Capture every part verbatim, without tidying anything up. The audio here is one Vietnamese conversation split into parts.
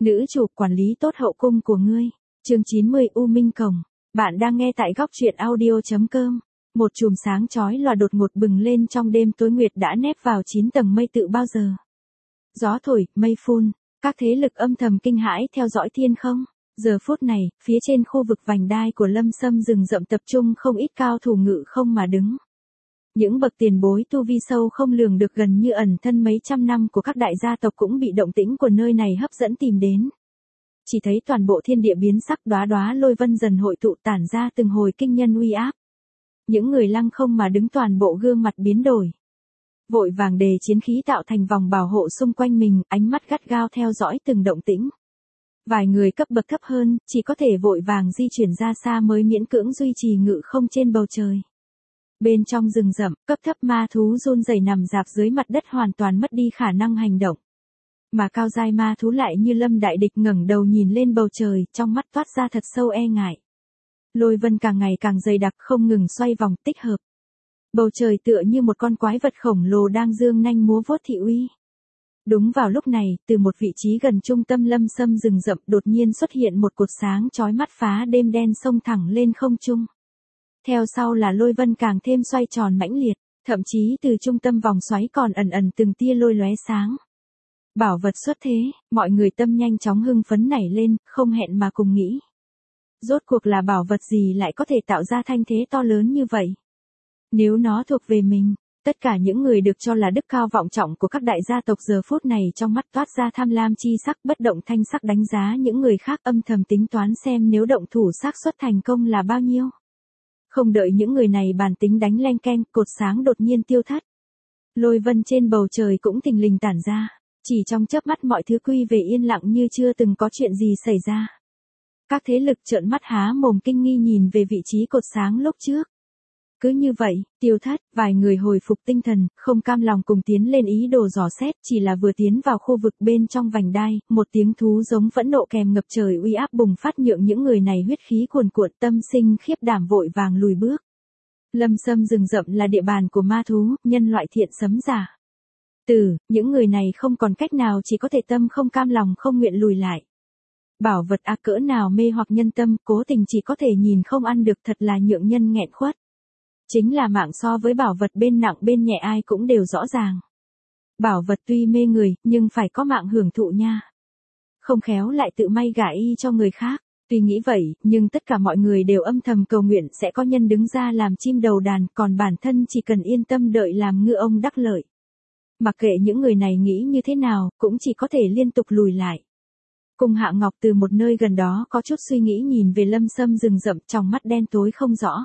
Nữ chủ quản lý tốt hậu cung của ngươi. Chương chín mươi U Minh Cổng. Bạn đang nghe tại góc truyện audio chấm com. Một chùm sáng chói lòa đột ngột bừng lên trong đêm tối nguyệt đã nép vào chín tầng mây tự bao giờ. Gió thổi, mây phun, các thế lực âm thầm kinh hãi theo dõi thiên không. Giờ phút này, phía trên khu vực vành đai của Lâm Sâm rừng rậm tập trung không ít cao thủ ngự không mà đứng. Những bậc tiền bối tu vi sâu không lường được gần như ẩn thân mấy trăm năm của các đại gia tộc cũng bị động tĩnh của nơi này hấp dẫn tìm đến. Chỉ thấy toàn bộ thiên địa biến sắc, đóa đóa lôi vân dần hội tụ tản ra từng hồi kinh nhân uy áp. Những người lăng không mà đứng toàn bộ gương mặt biến đổi. Vội vàng đề chiến khí tạo thành vòng bảo hộ xung quanh mình, ánh mắt gắt gao theo dõi từng động tĩnh. Vài người cấp bậc thấp hơn, chỉ có thể vội vàng di chuyển ra xa mới miễn cưỡng duy trì ngự không trên bầu trời. Bên trong rừng rậm, cấp thấp ma thú run rẩy nằm rạp dưới mặt đất hoàn toàn mất đi khả năng hành động. Mà cao giai ma thú lại như lâm đại địch ngẩng đầu nhìn lên bầu trời, trong mắt toát ra thật sâu e ngại. Lôi vân càng ngày càng dày đặc không ngừng xoay vòng tích hợp. Bầu trời tựa như một con quái vật khổng lồ đang dương nanh múa vuốt thị uy. Đúng vào lúc này, từ một vị trí gần trung tâm Lâm Sâm rừng rậm đột nhiên xuất hiện một cột sáng chói mắt phá đêm đen xông thẳng lên không trung. Theo sau là lôi vân càng thêm xoay tròn mãnh liệt, thậm chí từ trung tâm vòng xoáy còn ẩn ẩn từng tia lôi lóe sáng. Bảo vật xuất thế, mọi người tâm nhanh chóng hưng phấn nảy lên, không hẹn mà cùng nghĩ. Rốt cuộc là bảo vật gì lại có thể tạo ra thanh thế to lớn như vậy? Nếu nó thuộc về mình, tất cả những người được cho là đức cao vọng trọng của các đại gia tộc giờ phút này trong mắt toát ra tham lam chi sắc, bất động thanh sắc đánh giá những người khác, âm thầm tính toán xem nếu động thủ xác suất thành công là bao nhiêu. Không đợi những người này bàn tính đánh leng keng, cột sáng đột nhiên tiêu thất. Lôi vân trên bầu trời cũng thình lình tản ra, chỉ trong chớp mắt mọi thứ quy về yên lặng như chưa từng có chuyện gì xảy ra. Các thế lực trợn mắt há mồm kinh nghi nhìn về vị trí cột sáng lúc trước. Cứ như vậy, tiêu thất, vài người hồi phục tinh thần, không cam lòng cùng tiến lên ý đồ dò xét, chỉ là vừa tiến vào khu vực bên trong vành đai, một tiếng thú giống phẫn nộ kèm ngập trời uy áp bùng phát nhượng những người này huyết khí cuồn cuộn, tâm sinh khiếp đảm vội vàng lùi bước. Lâm Sâm rừng rậm là địa bàn của ma thú, nhân loại thiện sấm giả. Từ, những người này không còn cách nào chỉ có thể tâm không cam lòng không nguyện lùi lại. Bảo vật a cỡ nào mê hoặc nhân tâm, cố tình chỉ có thể nhìn không ăn được, thật là nhượng nhân nghẹn khuất. Chính là mạng so với bảo vật bên nặng bên nhẹ ai cũng đều rõ ràng. Bảo vật tuy mê người, nhưng phải có mạng hưởng thụ nha. Không khéo lại tự may gả y cho người khác. Tuy nghĩ vậy, nhưng tất cả mọi người đều âm thầm cầu nguyện sẽ có nhân đứng ra làm chim đầu đàn, còn bản thân chỉ cần yên tâm đợi làm ngư ông đắc lợi. Mặc kệ những người này nghĩ như thế nào, cũng chỉ có thể liên tục lùi lại. Cung Hạ Ngọc từ một nơi gần đó có chút suy nghĩ nhìn về Lâm Sâm rừng rậm, trong mắt đen tối không rõ.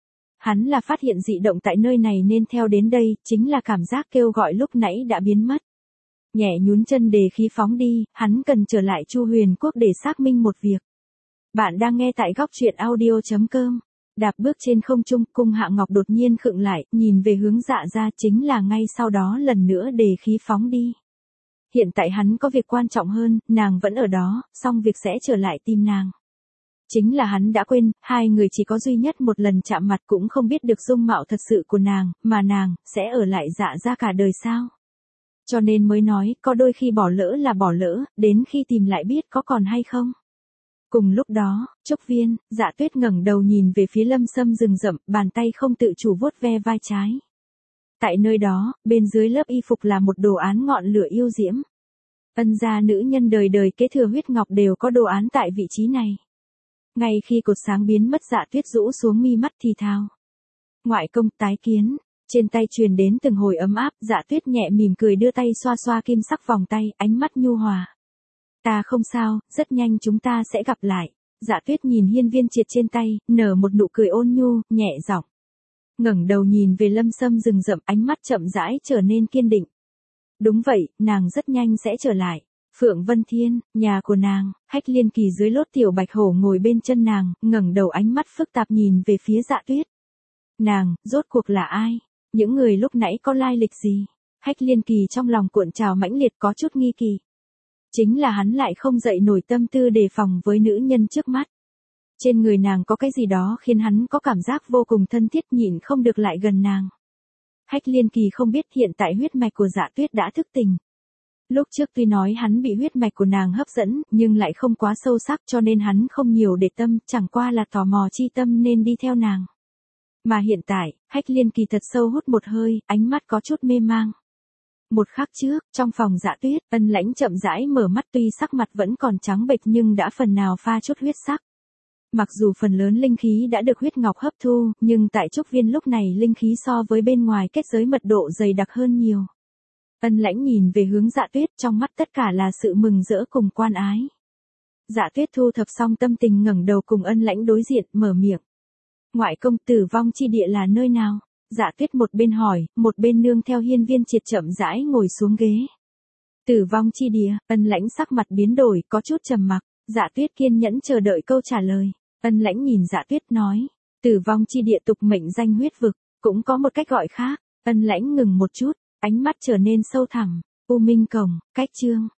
Hắn là phát hiện dị động tại nơi này nên theo đến đây, chính là cảm giác kêu gọi lúc nãy đã biến mất. Nhẹ nhún chân đề khí phóng đi, hắn cần trở lại Chu Huyền Quốc để xác minh một việc. Bạn đang nghe tại góc truyện audio chấm com. Đạp bước trên không trung, Cung Hạ Ngọc đột nhiên khựng lại, nhìn về hướng Dạ Gia, chính là ngay sau đó lần nữa đề khí phóng đi. Hiện tại hắn có việc quan trọng hơn, nàng vẫn ở đó, xong việc sẽ trở lại tìm nàng. Chính là hắn đã quên, hai người chỉ có duy nhất một lần chạm mặt cũng không biết được dung mạo thật sự của nàng, mà nàng, sẽ ở lại Dạ Gia cả đời sao? Cho nên mới nói, có đôi khi bỏ lỡ là bỏ lỡ, đến khi tìm lại biết có còn hay không. Cùng lúc đó, Trúc Viên, Dạ Tuyết ngẩng đầu nhìn về phía Lâm Sâm rừng rậm, bàn tay không tự chủ vuốt ve vai trái. Tại nơi đó, bên dưới lớp y phục là một đồ án ngọn lửa yêu diễm. Ân gia nữ nhân đời đời kế thừa huyết ngọc đều có đồ án tại vị trí này. Ngay khi cột sáng biến mất, Dạ Tuyết rũ xuống mi mắt thì thào. Ngoại công tái kiến, trên tay truyền đến từng hồi ấm áp, Dạ Tuyết nhẹ mỉm cười đưa tay xoa xoa kim sắc vòng tay, ánh mắt nhu hòa. Ta không sao, rất nhanh chúng ta sẽ gặp lại. Dạ Tuyết nhìn hiên viên triệt trên tay, nở một nụ cười ôn nhu, nhẹ giọng. Ngẩng đầu nhìn về Lâm Sâm rừng rậm, ánh mắt chậm rãi trở nên kiên định. Đúng vậy, nàng rất nhanh sẽ trở lại. Phượng Vân Thiên, nhà của nàng, Hách Liên Kỳ dưới lốt tiểu bạch hổ ngồi bên chân nàng, ngẩng đầu ánh mắt phức tạp nhìn về phía Dạ Tuyết. Nàng, rốt cuộc là ai? Những người lúc nãy có lai lịch gì? Hách Liên Kỳ trong lòng cuộn trào mãnh liệt có chút nghi kỳ. Chính là hắn lại không dậy nổi tâm tư đề phòng với nữ nhân trước mắt. Trên người nàng có cái gì đó khiến hắn có cảm giác vô cùng thân thiết, nhịn không được lại gần nàng. Hách Liên Kỳ không biết hiện tại huyết mạch của Dạ Tuyết đã thức tỉnh. Lúc trước tuy nói hắn bị huyết mạch của nàng hấp dẫn, nhưng lại không quá sâu sắc cho nên hắn không nhiều để tâm, chẳng qua là tò mò chi tâm nên đi theo nàng. Mà hiện tại, Hách Liên Kỳ thật sâu hút một hơi, ánh mắt có chút mê mang. Một khắc trước, trong phòng Dạ Tuyết, Ân Lãnh chậm rãi mở mắt tuy sắc mặt vẫn còn trắng bệch nhưng đã phần nào pha chút huyết sắc. Mặc dù phần lớn linh khí đã được huyết ngọc hấp thu, nhưng tại trúc viên lúc này linh khí so với bên ngoài kết giới mật độ dày đặc hơn nhiều. Ân Lãnh nhìn về hướng Dạ Tuyết, trong mắt tất cả là sự mừng rỡ cùng quan ái. Dạ Tuyết thu thập xong tâm tình ngẩng đầu cùng Ân Lãnh đối diện, mở miệng. Ngoại công, Tử Vong chi địa là nơi nào? Dạ Tuyết một bên hỏi, một bên nương theo Hiên Viên Triệt chậm rãi ngồi xuống ghế. Tử Vong chi địa, Ân Lãnh sắc mặt biến đổi, có chút trầm mặc. Dạ Tuyết kiên nhẫn chờ đợi câu trả lời. Ân Lãnh nhìn Dạ Tuyết nói, Tử Vong chi địa tục mệnh danh huyết vực, cũng có một cách gọi khác. Ân Lãnh ngừng một chút, ánh mắt trở nên sâu thẳm. U Minh Cổng, cách chương.